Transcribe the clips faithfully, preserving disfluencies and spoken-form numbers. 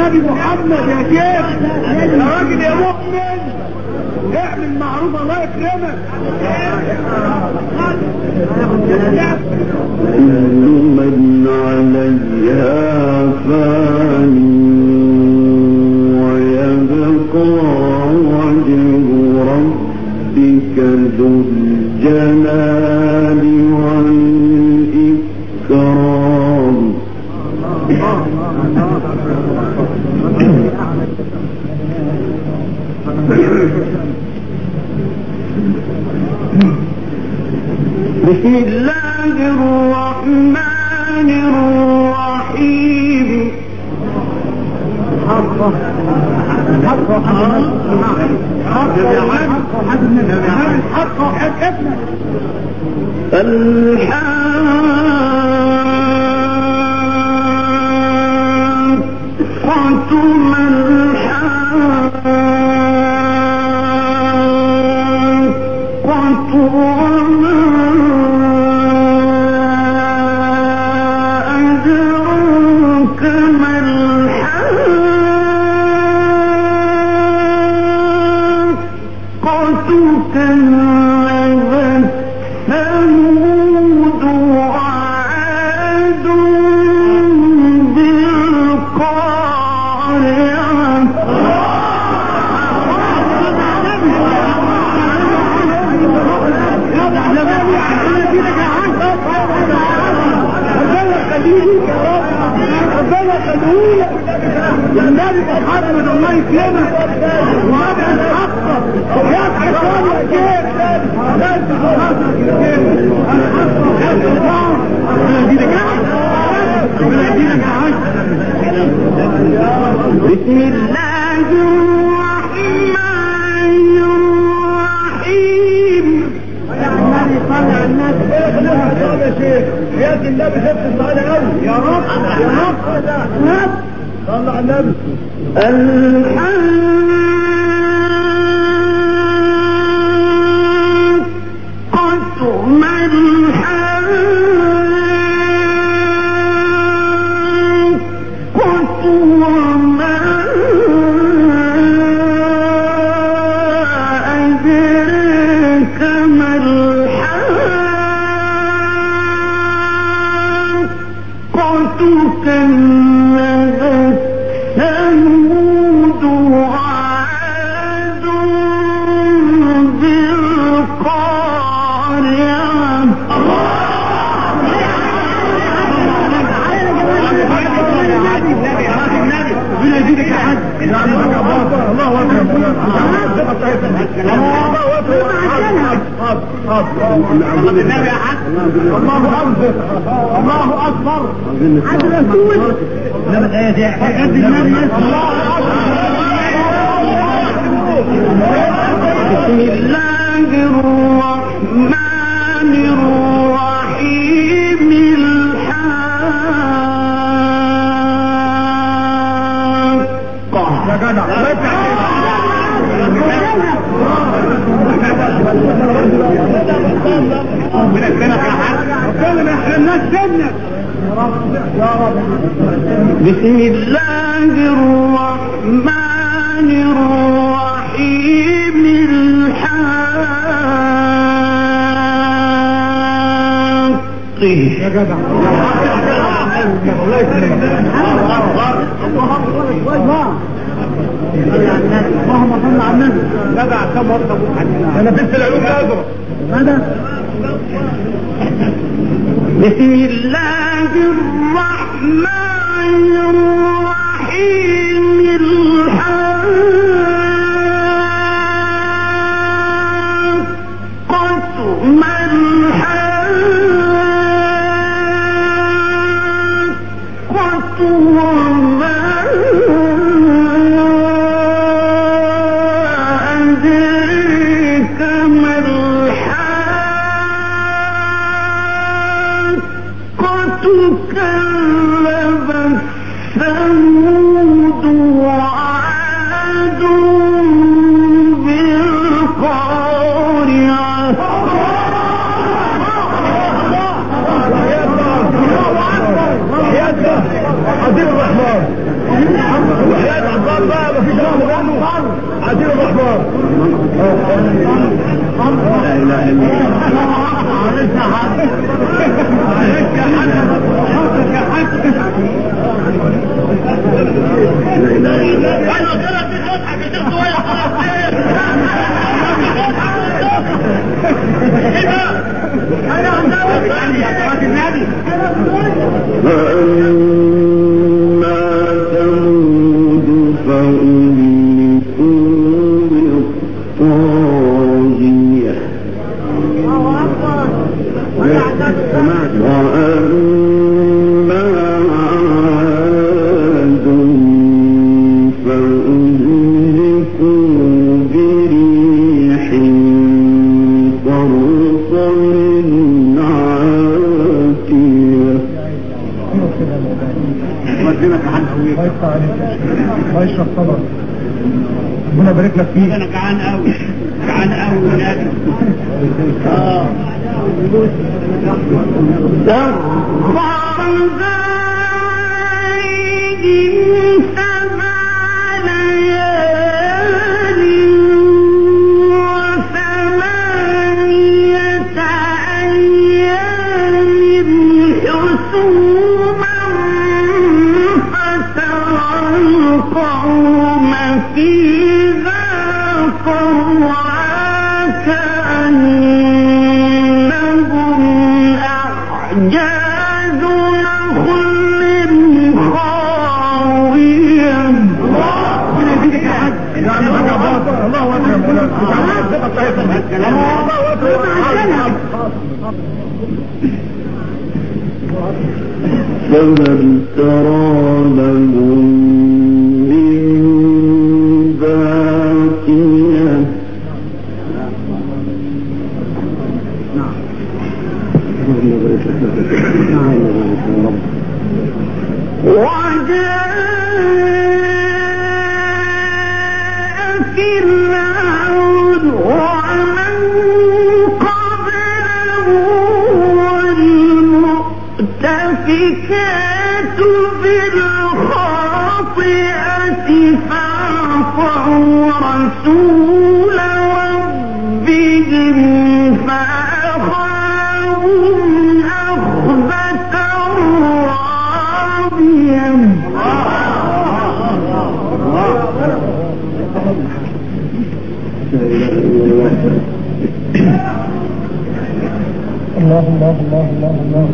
النبي محمد يا شيخ يا راجل يا مؤمن اعمل معروف الله يكرمك. كل من عليها فان ويبقى وجه ربك ذو الجلال والإكرام. بسم الله الرحمن الرحيم. حقه حقه حقه حقه الحاقة ما الحاقة وما أدراك ما الحاقة كذبت ثمود وعاد النبي محمد الله يكرمك وابع الحقه وحياة عشان يا شيخ لا تخافك يا شيخ الحقه وحياة الله ربنا يدينك يا عم ربنا يدينك يا عم. بسم الله الرحمن الرحيم. يا النبي صلى على النبي يا شيخ حياة النبي شفت الصلاة قوي يا رب يا رب صلى على النبي. الحاقة ما الحاقة وما أدراك ما الحاقة كذبت ثمود وعاد النبي يا حاج. الله اكبر الله اكبر عبد الرسول. بسم الله الرحمن الرحيم. الحاقة يا جدع من السنة يا حاج ربنا احنا الناس سنة يا رب. بسم الله الرحمن الرحيم. الحاقة يا جدع الله يسلمك. اللهم صل على النبي. جدع كم وقت ابو حنين انا بنت العلوم الازرق ماذا. بسم الله الرحمن الرحيم. الحاقة ما الحاقة وما أدراك ما الحاقة كذبت ثمود وعاد بالقارعة. حبيب الرحمن اله الا الله. معلش يا حاج، معلش يا حاج، حطك يا حاج. لا اله الا الله. انا قلت لك دي خلاص حكيت شويه خلاص. انا عندي يا صلاه النبي. فأما ثمود فأهلكوا بالطاغية وأما عاد فأهلكوا بريح صرصر عاتية. ربنا جعان قوي. الله يشرب طبعا. ربنا يبارك لك فيه. انا جعان قوي، جعان قوي ولاد. اه فهل ترى لهم من باقية. وجاء فرعون ومن قبله والمؤتفكات بالخاطئة فعصوا رسول ربهم فأخذهم أخذة رابية. الله الله الله الله الله.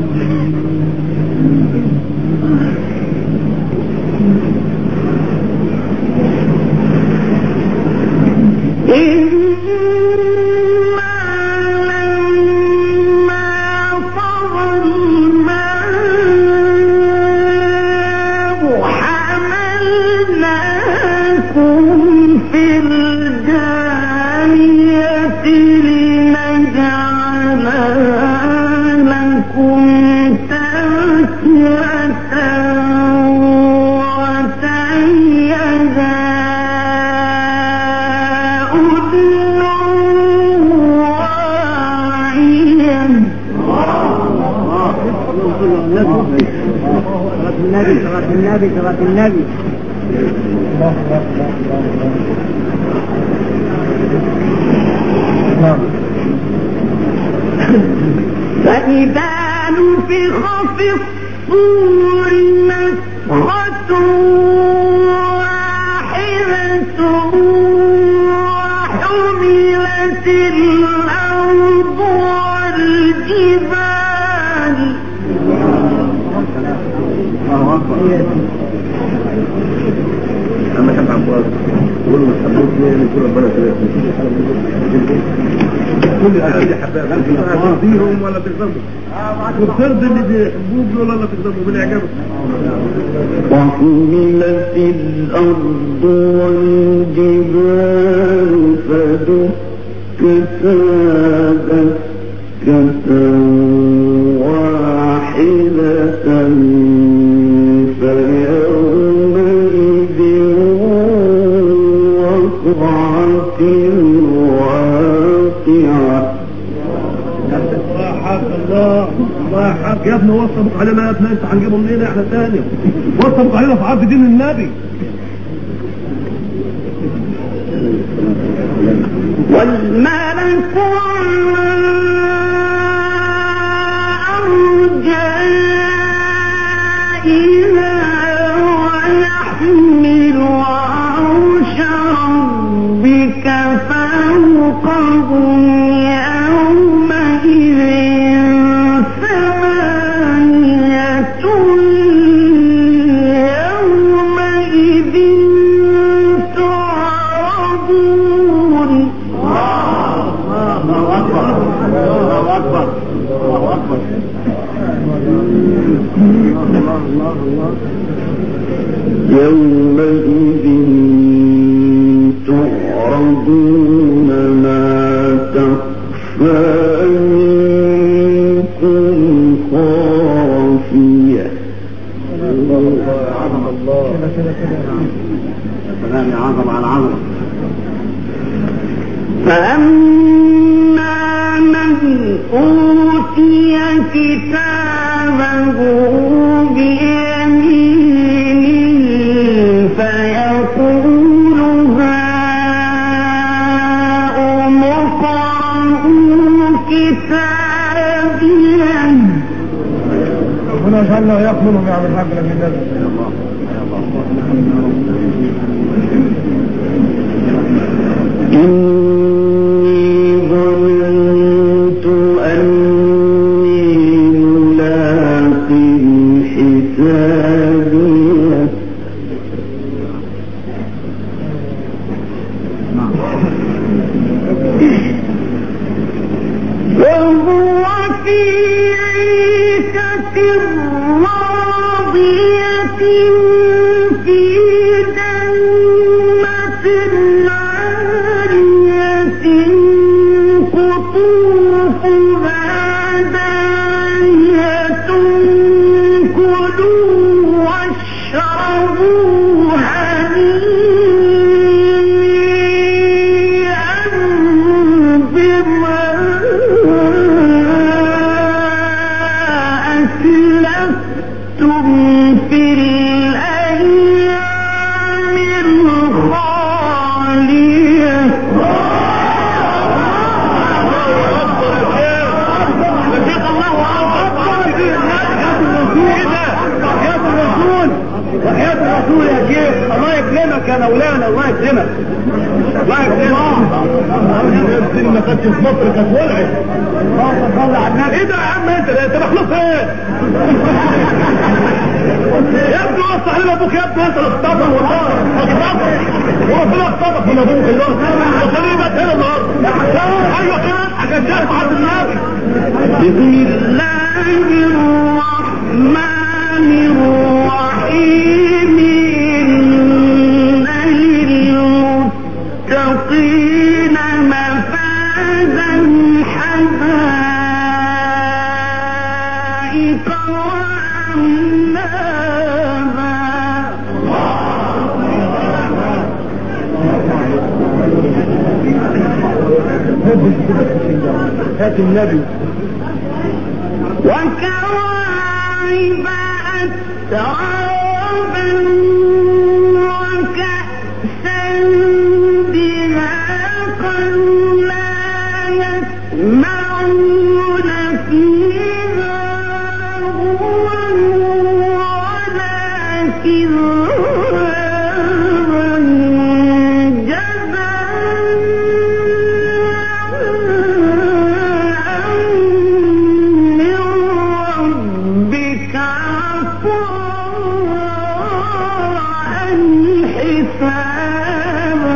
النبي صلاة النبي صلاة النبي. فإذا نفخ في الصور نفخة واحدة وحملت الأرض والجبال. أما كم عبوات قولوا الحبوت ليه نقول ربنا سلام كل الأشياء حباب ترضيهم ولا تغضبوا وترضي اللي بيحبوك دول ولا تغضبوا بالإعجاب. وحملت الأرض والجبال فدكتا دكة واحدة فيومئذ وقعت الواقعة. الله حق الله الله حق يا ابني. وصفك علينا يا ابني، انت هنجيبه منين احنا ثاني؟ وصفك علينا في عرض دين النبي. والملك على أرجائها ويحمل عرش ربك فوقهم يومئذ ثمانية يومئذ تعرضون. الله أكبر الله أكبر الله أكبر الله الله الله. يومئذ تعرضون ما تخفى منكم خافية. عظم الله سلام يا عظم على عظم. فأما من أوتي كتابه بيمينه فيقول هاؤم اقرءوا كتابيه. ربنا يجعلنا وياكم منهم يا عم الحاج لك النبي. إني ظننت أني ملاق حسابيه. وهو في عيشة راضية في جنة عالية قطوفها دانية كلوا واشربوا هنيئا بما أسلفتم في الأيام الخالية. وحياة الرسول يا شيخ الله يكرمك يا مولانا الله يكرمك الله يكرمك. ما كانتش في مصر كانت ولعت. اللهم صل على النبي. ايه ده يا عم انت انت مخلوق ايه؟ يا ابني وصح لنا ابوك يا ابني انت اللي اختبر والله اختبر وربنا اختبر من ابوك اليوم وخليه يبقى هنا النهارده. ايوه كده عشان تعرف حد النبي. بسم الله الرحمن الرحيم. إن للمتقين مفازا حدائق وأعنابا. هات النبي. وكواعب أترابا وكأسا دهاقا لا يسمعون فيها لغوا ولا كذابا ربك عطاء حسابا.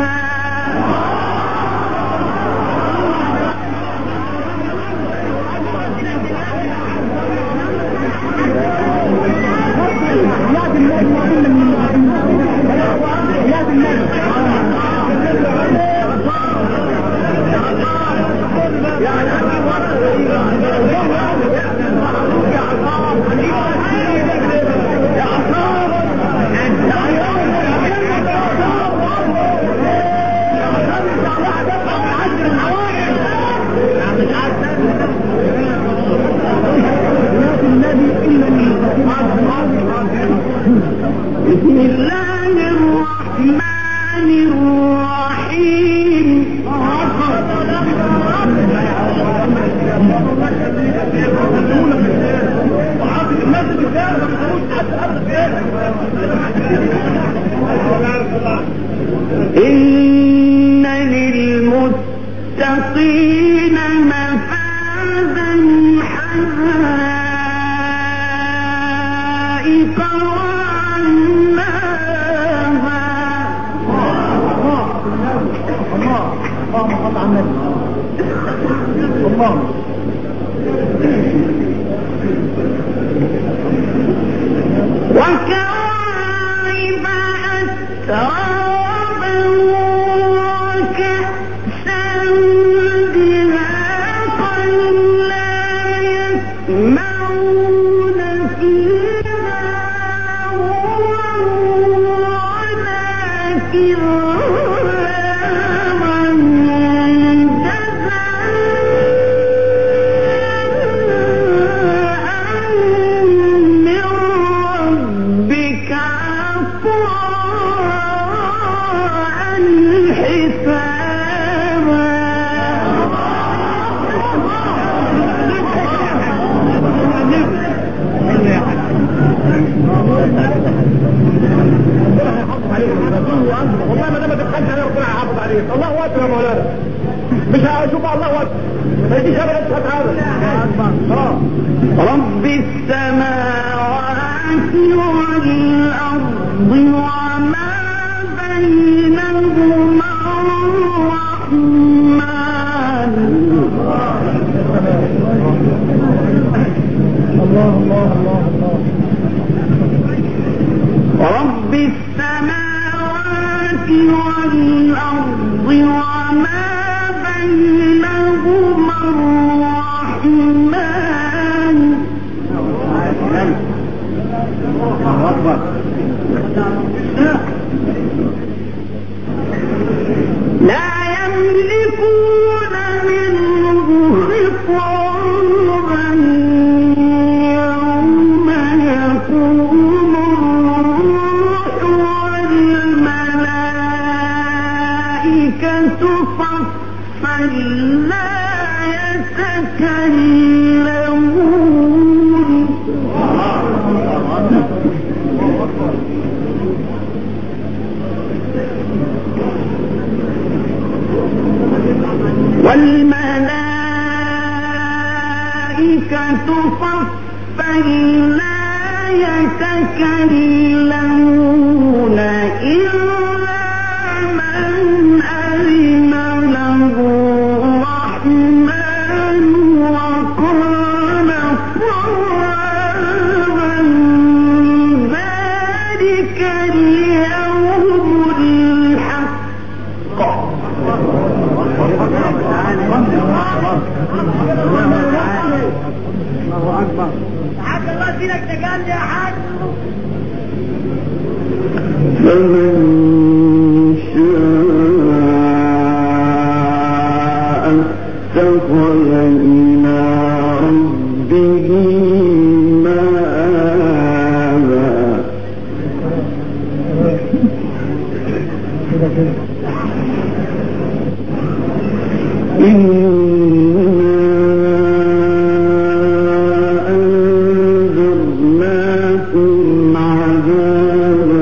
بسم الله الرحمن الرحيم. إن للمتقين مفازا حدائق وأعنابا. الله اللهم صل على النبي. الله وكواعب أترابا وكأسا دهاقا لا يسمعون فيها لغوا ولا كذابا والله ما دام ما تبخلش عليه ربنا هيحافظ عليك. الله اكبر يا مولانا. مش هشوف الله اكبر. ما يجيش ابدا مش هتعامل. اه رب السماوات والأرض وما بينهما الرحمن. الله الله الله الله. رب السماوات والأرض وما بينهما الرحمن. لا يملكون منه خطابا يوم يقوم الروح والملائكة صفا لا يتكلمون. والملائكة صفا لا يتكلمون إلا من أذن له الرحمن وقال صوابا. ذلك اليوم الحق. الله أكبر. حاج الله دينك تقال يا حاج. فمن شاء اتخذ إلى ربه مآبا. إنا أنذرناكم عذابا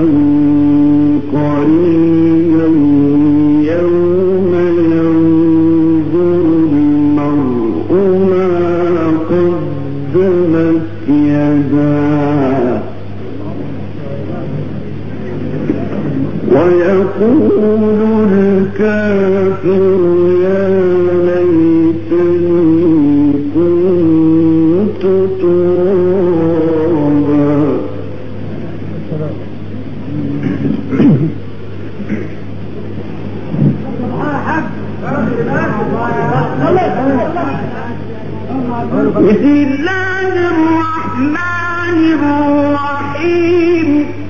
قريبا يوم ينظر المرء ما قدمت يداه ويقول الكافر يا ليتني كنت ترابا. بسم الله الرحمن الرحيم.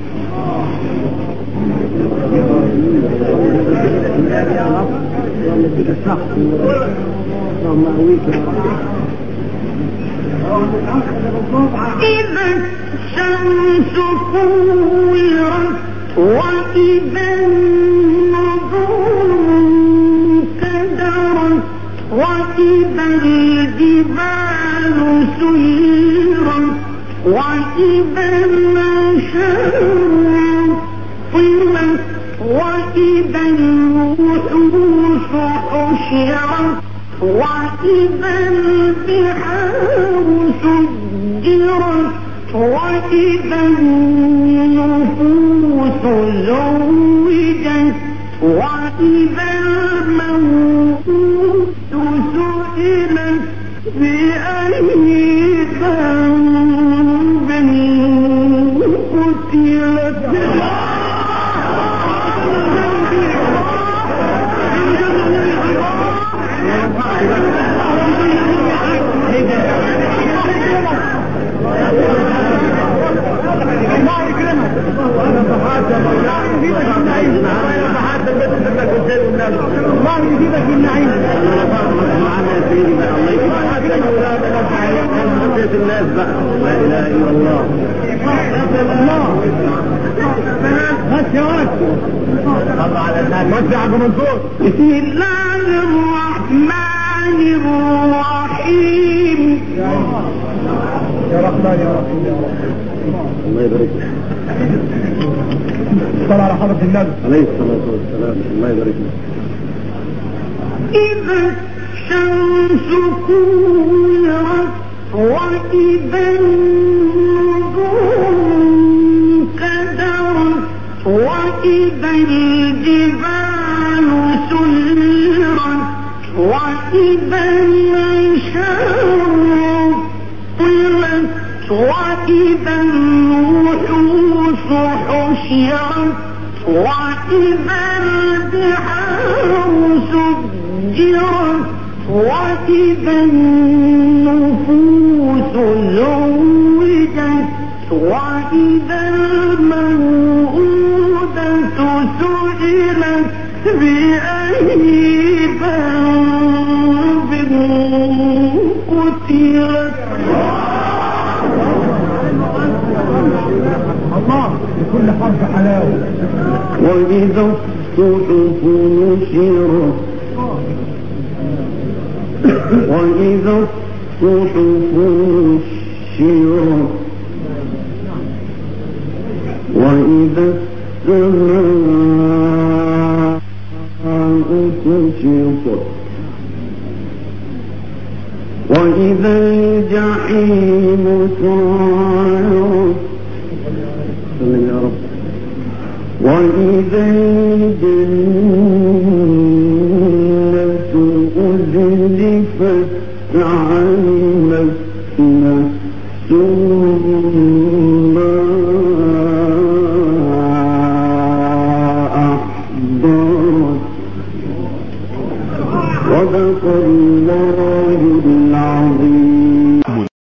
إذا الشمس كورت وإذا النجوم كدرت وإذا الجبال سيرت وإذا طلت وإذا الوحوش حشرت وإذا البحار سجرت وإذا النفوس زوجت وإذا الموءودة سئلت بأي ذنب قتلت الله يجيبك النعيم الناس بقى لا اله الا الله الله بس يا ولد الله على الناس بس يا عبد منصور بسم الله الرحمن الرحيم يا رحمن يا رحيم يا رب الله يبارك لك صلى على حضرة النبي عليه الصلاة والسلام الله يبارك لك إذا الشمس كورت وإذا النجوم كدرت وإذا الجبال سيرت وإذا العشار طلت وإذا الوحوش حشرت وإذا البحار سجرت وإذا النفوس زوجت وإذا الموءودة سئلت بأي ذنب قتلت الله لكل حرف حلاوة وإذا الصحف نشرت وإذا الصحف نشرت وإذا السماء كشطت وإذا الجحيم سعرت سلم يا رب وإذا الجنة أزلفت علمت نفس